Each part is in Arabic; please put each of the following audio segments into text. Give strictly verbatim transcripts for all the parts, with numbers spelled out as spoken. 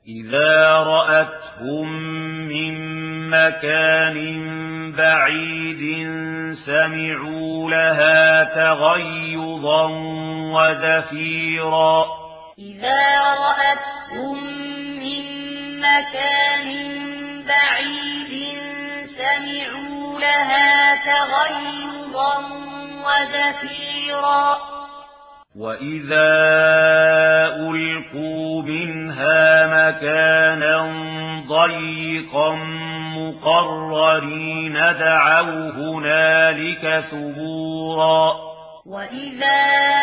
إذا رأتهم من مكان بعيد سمعوا لها تغيظا وزفيرا إذا رأتهم من مكان بعيد سمعوا لها تغيظا وزفيرا وإذا ألقوا منها مكانا ضيقا مقررين دعوا هنالك ثبورا وإذا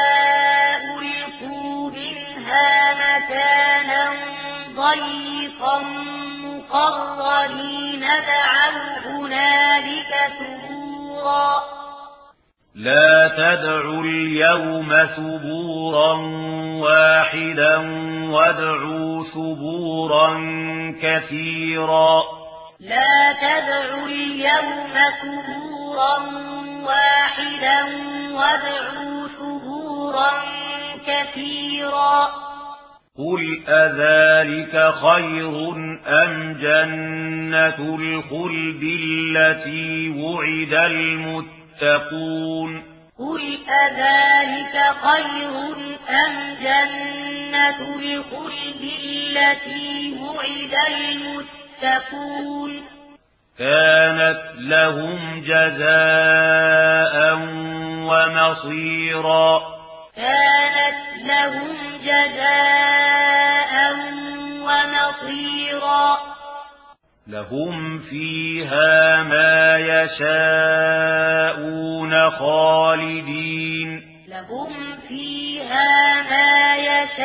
ألقوا منها مكانا ضيقا مقررين دعوا هنالك ثبورا لا تدعوا اليوم ثبورا واحدا وادعوا ثبورا كثيرا لا تدعوا اليوم ثبورا واحدا وادعوا ثبورا كثيرا قل أذلك خير أم جنة الخلد التي وعد المتقون تقول قل أذلك خير أم جنة الخلد التي وعد المتقون كانت لهم جزاء ومصيرا كانت لهم جزاء ومصيرا لهم فيها ما يشاءون خالدين لهم فيها ما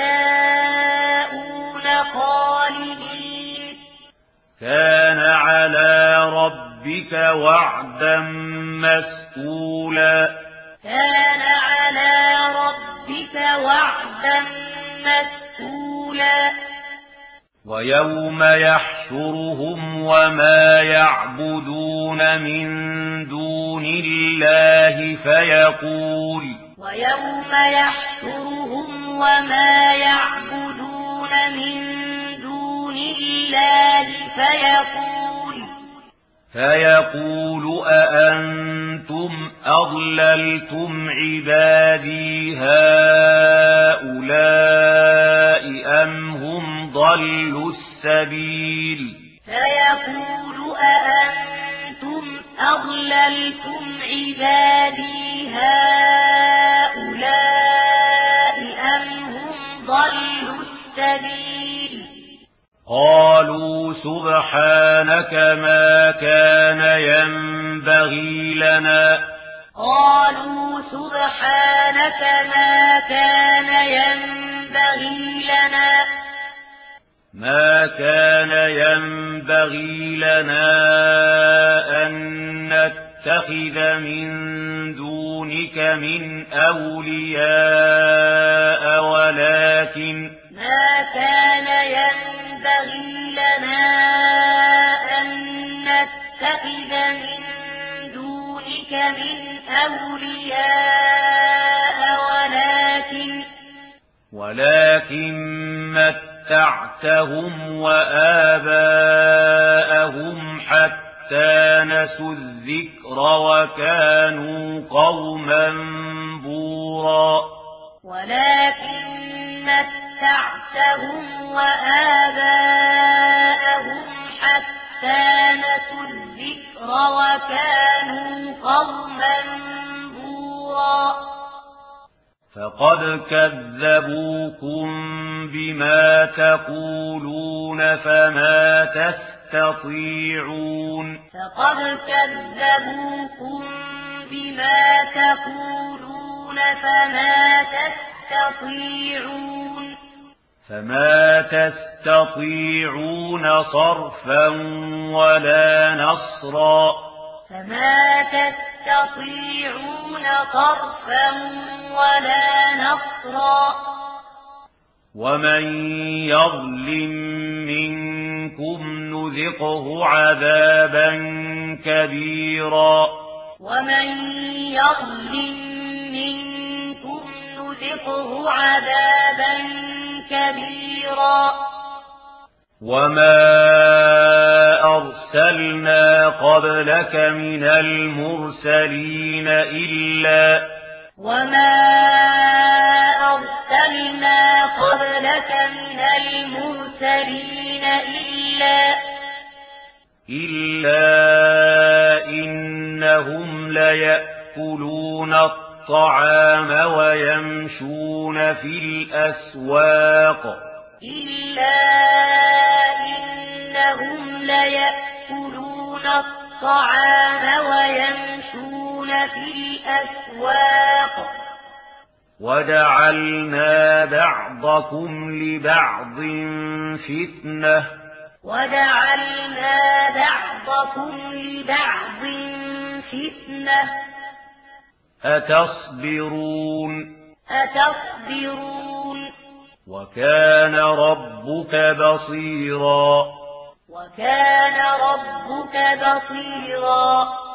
يشاءون خالدين كان على ربك وعدا مسئولا كان على ربك وعدا مسئولا ويوم يحشرهم وما يعبدون من دون الله فيقول ويوم يحشرهم وما يعبدون من دون الله فيقول فيقول أأنتم أضللتم عبادي هؤلاء أم هم ضلوا السبيل فيقول أأنتم أضللتم عبادي هؤلاء أم هم ضلوا السبيل قالوا سبحانك ما كان ينبغي لنا قالوا سبحانك ما كان ينبغي لنا ما كان ينبغي لنا أن نتخذ من دونك من أولياء ولكن ما كان ينبغي لنا أن نتخذ من دونك من أولياء ولكن ولكن متعتهم وآباءهم حتى نسوا الذكر وكانوا قوما بورا ولكن متعتهم وآباءهم حتى نسوا الذكر وكانوا قوما بورا فقد كذبوكم بما تقولون فما تستطيعون فقد كذبوكم بما تقولون فما تستطيعون فما تستطيعون صرفا ولا نصرا فما تستطيعون صرفا ولا نصرا ومن يظلم منكم نذقه عذابا كبيرا ومن يظلم منكم نذقه عذابا كبيرا وما أرسلنا قبلك من المرسلين إلا وما أرسلنا قبلك من المرسلين إلا إلا إنهم ليأكلون الطعام ويمشون في الأسواق إلا إنهم ليأكلون الطعام ويمشون في الأسواق وجعلنا بعضكم لبعض فتنة وجعلنا بعضكم لبعض فتنة أتصبرون أتصبرون وكان ربك بصيرا وكان ربك بصيرا